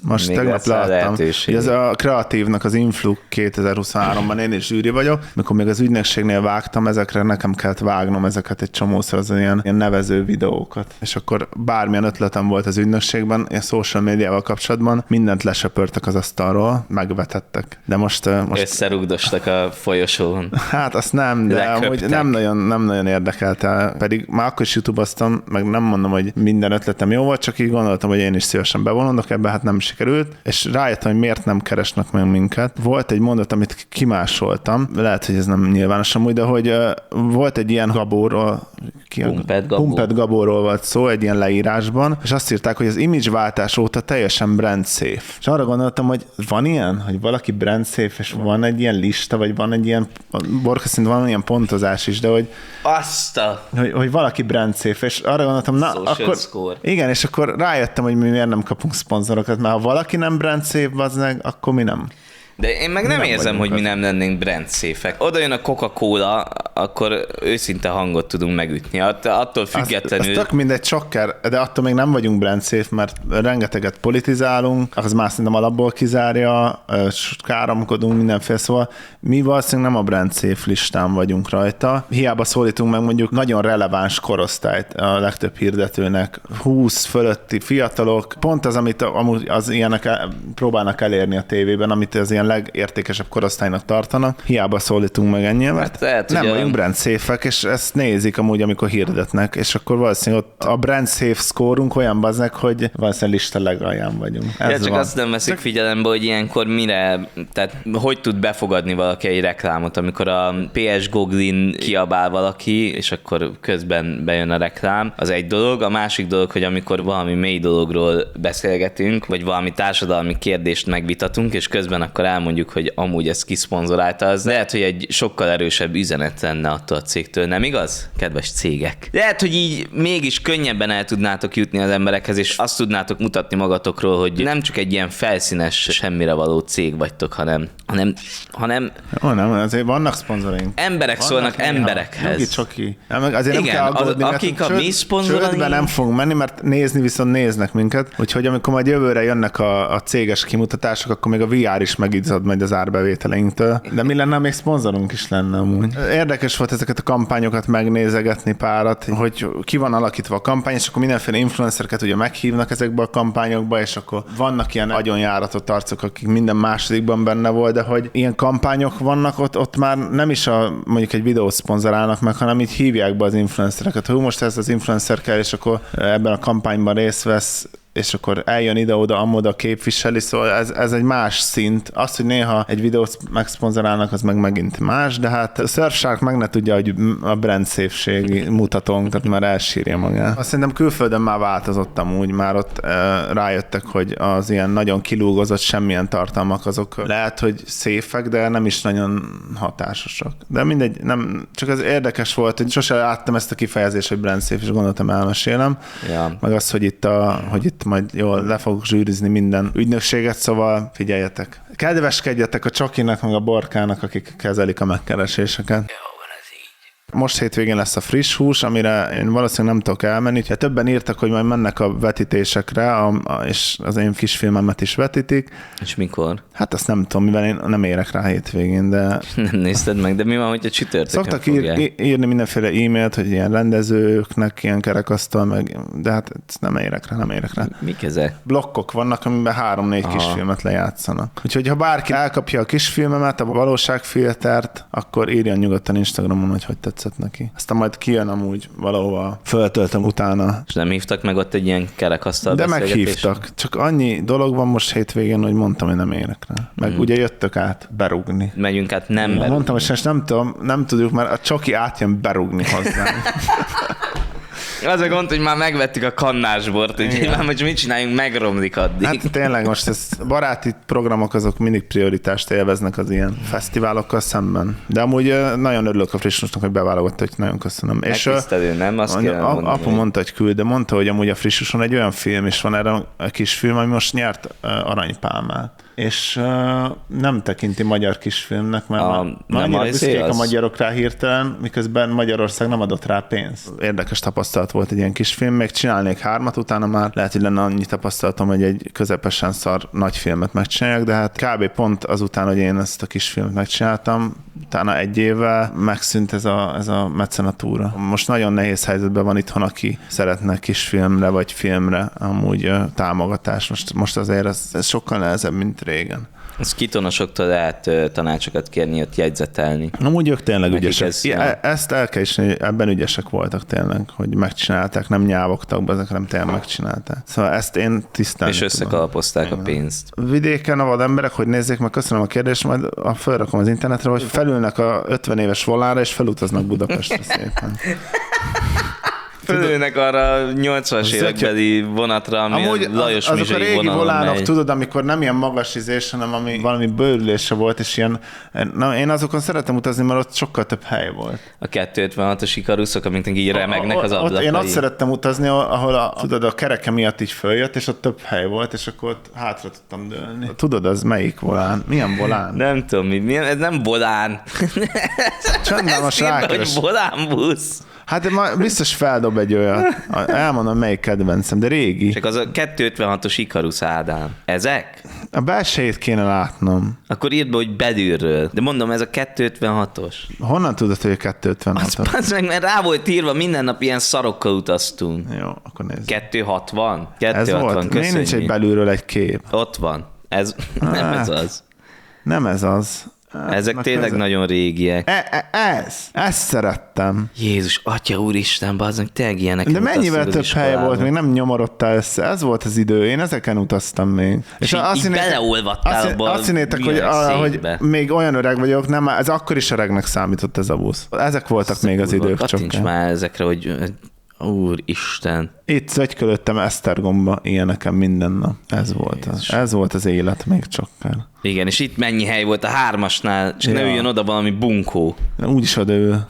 Most Még tegnap láttam, hogy ez a kreatívnak az Influx kétezer-huszonháromban én is zsűri vagyok, mikor még az ügynökségnél vágtam, ezekre nekem kellett vágnom ezeket egy csomószor az ilyen, ilyen nevező videókat. És akkor bármilyen ötletem volt az ügynökségben, ilyen social médiával kapcsolatban, mindent lesöpörtek az asztalról, megvetettek. De most... most... Összerugdostak a folyosón. Hát azt nem, de amúgy nem nagyon, nem nagyon érdekelte. Pedig már akkor is YouTube-aztam, meg nem mondom, hogy minden ötletem jó volt, csak így gondoltam, hogy én is szívesen bevonulok ebbe, hát nem sikerült. És rájöttem, hogy miért nem keresnek meg minket. Volt egy mondat, amit kimásoltam, lehet, hogy ez nem nyilvános amúgy, de hogy uh, volt egy ilyen Gaborról, ki a... Pumped Gabor. Pumped Gaborról volt szó egy ilyen leírásban, és azt írták, hogy az image-váltás óta teljesen brand safe. És arra gondoltam, hogy van ilyen, hogy valaki brand safe, és van egy ilyen lista, vagy van egy ilyen, Borka szint van ilyen pontozás is, de hogy, Azt a... hogy, hogy valaki brand safe, és arra gondoltam, na, Social akkor, score. igen, és akkor rájöttem, hogy mi miért nem kapunk szponzorokat, mert ha valaki nem brand safe, bazdmeg, akkor mi nem. De én meg nem, nem érzem, hogy az. mi nem lennénk brand safe-ek. Oda jön a Coca-Cola, akkor őszinte hangot tudunk megütni. Att- attól függetlenül... Az, az tök mindegy, sokker, de attól még nem vagyunk brand safe, mert rengeteget politizálunk, az már szerintem alapból kizárja, káromkodunk mindenféle, szóval mi valószínűleg nem a brand safe listán vagyunk rajta. Hiába szólítunk meg mondjuk nagyon releváns korosztályt a legtöbb hirdetőnek, húsz fölötti fiatalok, pont az, amit amúgy az ilyenek próbálnak elérni a tévében, amit az ilyen legértékesebb korosztálynak tartanak. Hiába szólítunk meg ennyi, mert Hát lehet, nem ugye- vagyunk brand safe-ek, és ezt nézik amúgy, amikor hirdetnek, és akkor valószínűleg ott a brand safe score-unk olyan baznek, hogy valószínűleg lista legalján vagyunk. Ez Ja, csak van. azt nem veszik figyelembe, hogy ilyenkor mire, tehát hogy tud befogadni valaki egy reklámot, amikor a pé es Googlin kiabál valaki, és akkor közben bejön a reklám, az egy dolog. A másik dolog, hogy amikor valami mély dologról beszélgetünk, vagy valami társadalmi kérdést megvitatunk, és közben akkor elmondjuk, hogy amúgy ezt kiszponzorálta, az lehet, hogy egy sokkal erősebb üzenet lenne attól a cégtől, nem igaz, kedves cégek? Lehet, hogy így mégis könnyebben el tudnátok jutni az emberekhez, és azt tudnátok mutatni magatokról, hogy nem csak egy ilyen felszínes, semmire való cég vagytok, hanem, hanem, hanem Ó, nem, azért vannak szponzoraink. emberek Vannak szólnak néha. emberekhez. Jogi csoki. Nem, meg azért Igen, nem kell aggódni, az- mert akik a csőd- mi szponzoraink- csődbe nem fogunk menni, mert nézni viszont néznek minket. Úgyhogy amikor majd jövőre jönnek a, a céges kimutatások, akkor még a vé er is megizzad majd az árbevételeinktől. De mi lenne, még szponzorunk is lenne amúgy. Érdekes volt ezeket a kampányokat megnézegetni párat, hogy ki van alakítva a kampány, és akkor mindenféle influencereket ugye meghívnak ezekbe a kampányokba, és akkor vannak ilyen agyonjáratott arcok, akik minden másodikban benne volt, de hogy ilyen kampányok vannak, ott, ott már nem is a, mondjuk egy videót szponzorálnak meg, hanem így hívják be az influencereket. Hú, most ez az influencer kell, és akkor ebben a kampányban részt vesz, és akkor eljön ide-oda, amoda képviseli, szóval ez, ez egy más szint. Az, hogy néha egy videót megszponzorálnak, az meg megint más, de hát a Surfshark meg ne tudja, hogy a brand safe-ségi mutatónkat már elsírja magát. Azt szerintem külföldön már változott amúgy, már ott e, rájöttek, hogy az ilyen nagyon kilúgozott semmilyen tartalmak, azok lehet, hogy széfek, de nem is nagyon hatásosak. De mindegy, nem, csak ez érdekes volt, hogy sose láttam ezt a kifejezést, hogy brand safe, és gondoltam, elmesélem. Ja. Meg az, hogy itt, a, hogy itt majd jól le fogok zsűrizni minden ügynökséget, szóval figyeljetek. Kedveskedjetek a Csokinak, meg a Borkának, akik kezelik a megkereséseket. Most hétvégén lesz a friss hús, amire én valószínűleg nem tudok elmenni. Ja, többen írtak, hogy majd mennek a vetítésekre, a, a, és az én kisfilmemet is vetítik. És mikor? Hát azt nem tudom, mivel én nem érek rá hétvégén, de... Nem nézted meg, de mi van, hogyha csütörtökön Szoktak ír, fogják? írni mindenféle e-mailt, hogy ilyen rendezőknek ilyen kerekasztal, meg, de hát nem érek rá, nem érek rá. Mik ezek? Blokkok vannak, amiben három-négy Aha. kisfilmet lejátszanak. Úgyhogy ha bárki elkapja a kisfilmemet, a valóságfiltert, akkor írjon nyugodtan Instagramon, hogy hogy tetszett neki. Aztán majd kijön amúgy valahova, föltöltöm utána. És nem hívtak meg ott egy ilyen kerekasztal De beszélgetésre? meghívtak. Csak annyi dolog van most hétvégén, hogy mondtam, hogy nem érek rá. Meg Hmm. ugye jöttök át berúgni. Megyünk át nem berúgni. Mondtam, hogy most nem tudom, nem tudjuk, mert a Csoki átjön berúgni hozzám. Az a gond, hogy már megvettük a kannásbort, úgyhogy már most mit csináljunk, megromlik addig. Hát tényleg most ez baráti programok azok mindig prioritást élveznek az ilyen fesztiválokkal szemben. De amúgy ö, nagyon örülök a Frissnusnak, hogy beválogatta, hogy nagyon köszönöm. És ö, Megtisztelő, nem? Azt anya- kell a- mondani. apu mondta, hogy küld, de mondta, hogy amúgy a Frissuson egy olyan film is van erre a kis film, ami most nyert ö, aranypálmát. és uh, nem tekinti magyar kisfilmnek, mert A- ma- nem annyira az büszkék a az. magyarok rá hirtelen, miközben Magyarország nem adott rá pénzt. Érdekes tapasztalat volt egy ilyen kisfilm, még csinálnék hármat, utána már lehet, hogy lenne annyi tapasztalatom, hogy egy közepesen szar nagy filmet megcsináljak, de hát kb. Pont azután, hogy én ezt a kisfilmet megcsináltam, utána egy évvel megszűnt ez a, ez a mecenatúra. Most nagyon nehéz helyzetben van itthon, aki szeretne kisfilmre vagy filmre amúgy ö, támogatás. Most, most azért ez, ez sokkal nehezebb, mint régen. Az kitonosoktól lehet ö, tanácsokat kérni, ott jegyzetelni. Amúgy ők tényleg Nekik ügyesek. ez- Ja, e- ezt el kell is, ebben ügyesek voltak tényleg, hogy megcsinálták, nem nyávogtak be, ezek nem tényleg megcsinálták. Szóval ezt én tisztán És összekalapozták a pénzt. Vidéken a vademberek, hogy nézzék meg, köszönöm a kérdést, majd a felrakom az internetre, hogy felülnek a ötven éves volára, és felutaznak Budapestre szépen. Fölülnek arra a nyolcvanas évekbeli vonatra, ami Amúgy a Lajos az, azok a Mizsai régi vonalon volánok, megy. tudod, amikor nem ilyen magas izés, hanem ami valami bőrülése volt, és ilyen, na, én azokon szeretem utazni, mert ott sokkal több hely volt. A kettőszázötvenhatos ikaruszok, amint így remegnek az Ott- ott ablakai. Én ott szerettem utazni, ahol a, tudod, a kereke miatt így följött, és ott több hely volt, és akkor ott hátra tudtam dőlni. Tudod, az melyik volán? Milyen volán? Nem tudom, mi, milyen, ez nem volán. Csendben most Írva, hogy rákeres. volánbusz. Hát de ma biztos feldob egy olyat. Elmondom, melyik kedvencem, de régi. Csak az a kettőszázötvenhatos Ikarusz, Ádám. Ezek? A belsejét kéne látnom. Akkor írd be, hogy belülről. De mondom, ez a kettőszázötvenhatos. Honnan tudod, hogy a Az kettőszázötvenhat? passz meg, mert rá volt írva, minden nap ilyen szarokkal utaztunk. Jó, akkor nézzük. kettőszázhatvan? Ez kettőszázhatvan, volt. Miért nincs egy köszönjük. belülről egy kép? Ott van. Ez nem ez az. Nem ez az. Ezek Na, tényleg közben- nagyon régiek. E, e, ez. Ezt szerettem. Jézus, atya úristen, bazdmeg, tényleg ilyeneken De mennyivel utaztunk az több hely iskolában. volt, még nem nyomorodtál össze. Ez volt az idő, én ezeken utaztam még. És így- így hinnétek- beleolvadtál azt, abba a azt hinnétek, hogy, műanyag a, hogy székbe. még olyan öreg vagyok, nem, ez akkor is öregnek számított ez a busz. Ezek voltak még az idők Kattints csak. már ezekre, hogy úristen. Itt zögykölöttem Esztergomba ilyeneken minden nap. Ez volt, az, ez volt az élet még csokkal. Igen, és itt mennyi hely volt a hármasnál, csak Ja. ne üljön oda valami bunkó. Úgyis odaül.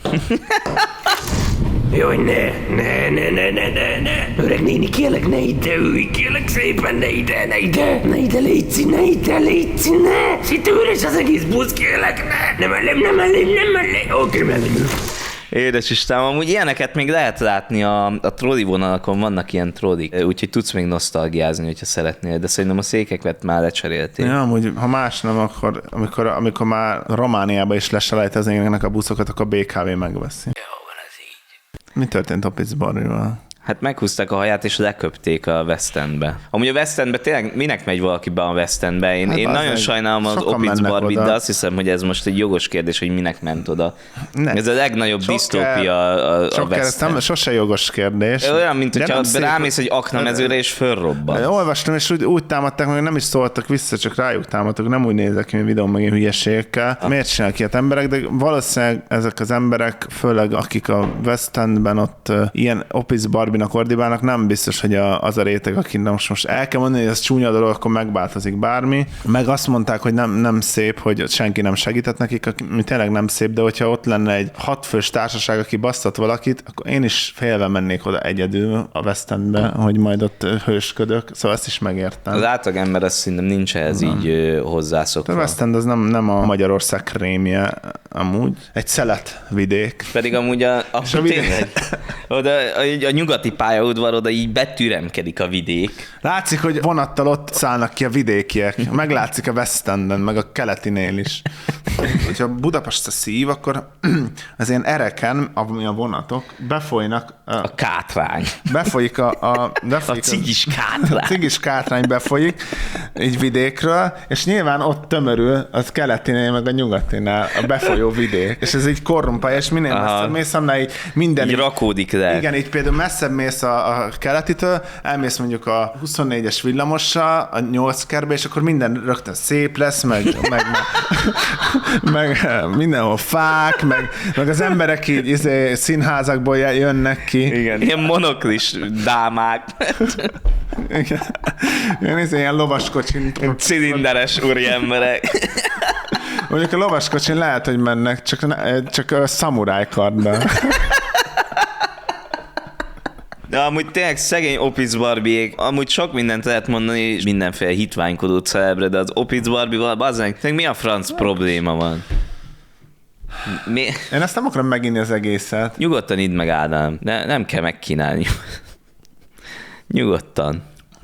Jaj, ne, ne, ne, ne, ne, ne, ne. Öreg néni, kérlek, ne ide ülj, kérlek szépen, ne ide, ne ide, ne ide, létszi, ne ide, létszi, ne. Itt üres az egész busz, kérlek, ne. Nem elém, nem elém, nem elém. Oké, menjünk. Édes Istenem, amúgy ilyeneket még lehet látni a, a trolli vonalakon, vannak ilyen trollik, úgyhogy tudsz még nosztalgiázni, hogyha szeretnél, de szerintem a székeket már lecserélték. Ja, amúgy, ha más nem, akkor amikor, amikor már Romániába is leselejteznének a buszokat, akkor a bé ká vé megveszi. Jó van, ez így. Mi történt Opic Barrival? Hát meghúzták a haját, és leköpték a West Endbe. Amúgy a West Endbe tényleg minek megy valaki be a West Endbe? Én, Hát én az nagyon egy- sajnálom az sokan Opic mennek Barbit, oda. de azt hiszem, hogy ez most egy jogos kérdés, hogy minek ment oda. Ne. Ez a legnagyobb Sok disztópia a, a Sok West nem, End. sose jogos kérdés. Olyan, mint De hogyha nem szép- rámész egy aknamezőre, és fölrobban. Olvastam, és úgy, úgy támadták, hogy nem is szóltak vissza, csak rájuk támadtak, nem úgy nézek ki, mint videón meg ilyen hülyeségekkel. Miért csinálnak ilyet emberek, de valószínűleg ezek az emberek, főleg akik a West Endben ott uh, ilyen Opic Barbinak ordibálnak, nem biztos, hogy a, az a réteg, aki most, most el kell mondani, hogy ez csúnya dolog, akkor megváltozik bármi. Meg azt mondták, hogy nem, nem szép, hogy senki nem segített nekik, ami tényleg nem szép, de hogyha ott lenne egy hatfős társaság, aki basszat valakit, akkor én is félve mennék oda egyedül a West Endbe, hogy majd ott hősködök, szóval ezt is megértem. Az átlag ember azt szerintem nincs ehhez így ö, A hozzászokva. West End az nem, nem a Magyarország krémje amúgy. Egy szelet vidék. Pedig amúgy a, a, a vidék- tényleg, oda, a, a nyugati pályaudvar, oda így betüremkedik a vidék. Látszik, hogy vonattal ott szállnak ki a vidékiek. Meglátszik a West Enden, meg a keletinél is. Hogyha Budapest a szív, akkor az ilyen ereken, ami a vonatok, befolynak, a, A kátrány. befolyik a, a, A befolyik cigis A kátrány. cigis kátrány befolyik, így vidékről, és nyilván ott tömörül az keletinél, meg a nyugatinál a befolyó vidék. És ez így korrumpálja, és minél Aha. messzebb mész, annál így minden... Így rakódik le. Igen, így például messzebb mész a, a keletitől, elmész mondjuk a huszonnégyes villamossal, a nyolc kerbe, és akkor minden rögtön szép lesz, meg, meg, meg, meg mindenhol fák, meg, meg az emberek így izé, színházakból jönnek ki. Igen. Ilyen monoklis dámák. Igen. Ilyen, izé, ilyen lovaskocsin. Cilinderes úriemberek. Mondjuk a lovaskocsin lehet, hogy mennek, csak, ne- csak a szamuráj karddal. De amúgy tényleg szegény Opic Barbiék, amúgy sok mindent lehet mondani, és mindenféle hitványkodó celebre, de az Opic Barbie-val, bazzánk, mi a franc probléma van? Mi? Én ezt nem akarom meginni az egészet. Nyugodtan idd meg, Ádám. Ne, nem kell megkínálni. Nyugodtan.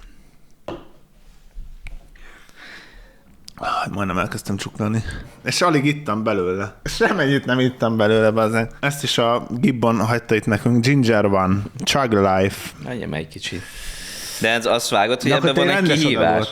Ah, majdnem elkezdtem csuklani. És alig ittam belőle. Semmennyit nem ittam belőle, bazen. Ezt is a Gibbon hagyta itt nekünk. Ginger One. Chug Life. Menjem egy kicsit. De ez azt vágod, hogy De ebben van egy kihívás.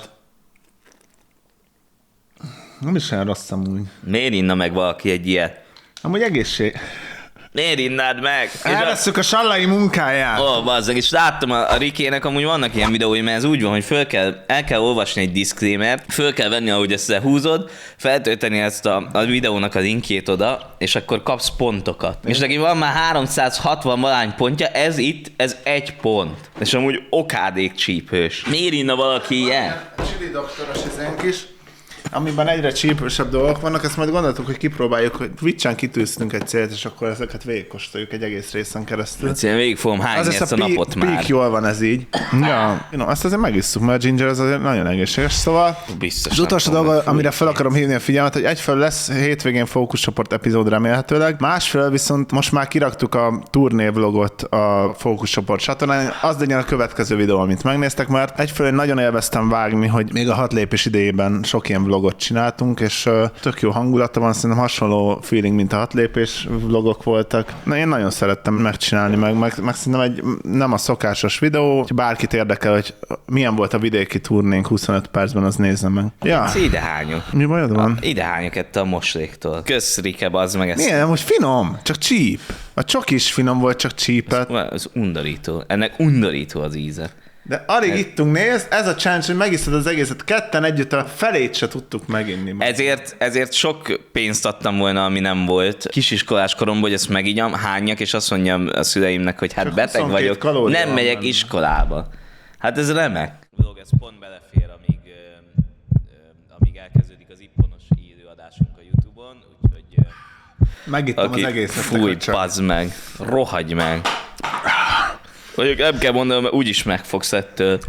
Nem is olyan rossz amúgy. Miért inna meg valaki egy ilyet? Amúgy egészség. Miért innád meg? Elvesszük a sallai munkáját. Ó, oh, bazzeg, és láttam a, a Rikének amúgy vannak ilyen videói, mert ez úgy van, hogy föl kell, el kell olvasni egy disclaimert, föl kell venni, ahogy ezt húzod, feltölteni ezt a, a videónak a linkjét oda, és akkor kapsz pontokat. És neki van már háromszázhatvan valány pontja, ez itt, ez egy pont. És amúgy okádék csípős. Miért inna valaki ilyen? Chili doktoros ezenk is, amiben egyre csípősebb dolgok vannak, ezt majd gondoltuk, hogy kipróbáljuk, hogy Twitch-en kitűztünk egy célt, és akkor ezeket végigkóstoljuk egy egész részen keresztül. Egyszerűen végig fogom hányni Az ezt a, a pí- napot már. Pík jól van ez így. Ja, no, azt azért megisszuk, mert a ginger az azért nagyon egészséges, szóval Biztos. az utolsó dolog, amire fel akarom hívni a figyelmet, hogy egyfelől lesz hétvégén fókuszcsoport epizód remélhetőleg, másfelől viszont most már kiraktuk a turnévlogot a fókuszcsoport csatornán, az legyen a következő videó, amit megnéztek, mert egyfelől nagyon élveztem vágni, hogy még a hat lépés idejében sok ilyen vlogot csináltunk, és uh, tök jó hangulata van, szerintem hasonló feeling, mint a hat lépés vlogok voltak. Na, én nagyon szerettem megcsinálni, meg, meg, meg szerintem egy, nem a szokásos videó, hogy bárkit érdekel, hogy milyen volt a vidéki turnénk huszonöt percben, az nézze meg. Ja. Ez idehányok. Mi bajod van? Idehányok ettől a mosléktól. Kösz, Rike, bazd meg ezt. Milyen? Most finom, csak csíp. A csoki is finom volt, csak csípet. Ez undorító. Ennek undorító az íze. De alig ittunk, nézd, ez a challenge, hogy megiszod az egészet. Ketten együtt a felét se tudtuk meginni. Ezért, ezért sok pénzt adtam volna, ami nem volt. Kisiskolás koromban, hogy ezt megigyam, hányak, és azt mondjam a szüleimnek, hogy hát csak beteg vagyok, nem megyek benne. iskolába. Hát ez remek. Dolog, ez pont belefér, amíg, ö, ö, amíg elkezdődik az ipponos élőadásunk a YouTube-on, úgyhogy... Ö, Megittem az egészet. Fúj, pazd meg, rohagy meg. Mondjuk nem kell mondanom, mert úgyis megfogsz ettől.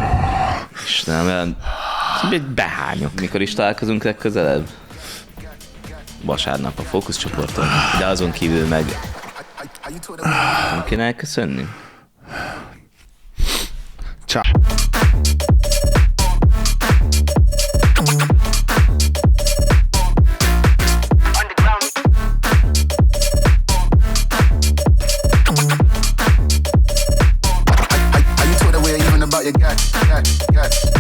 Istenem, egy behányok. Mikor is találkozunk legközelebb? Vasárnap a fókuszcsoporton, de azon kívül meg... Nem kéne elköszönni? Ciao. You got, got, got.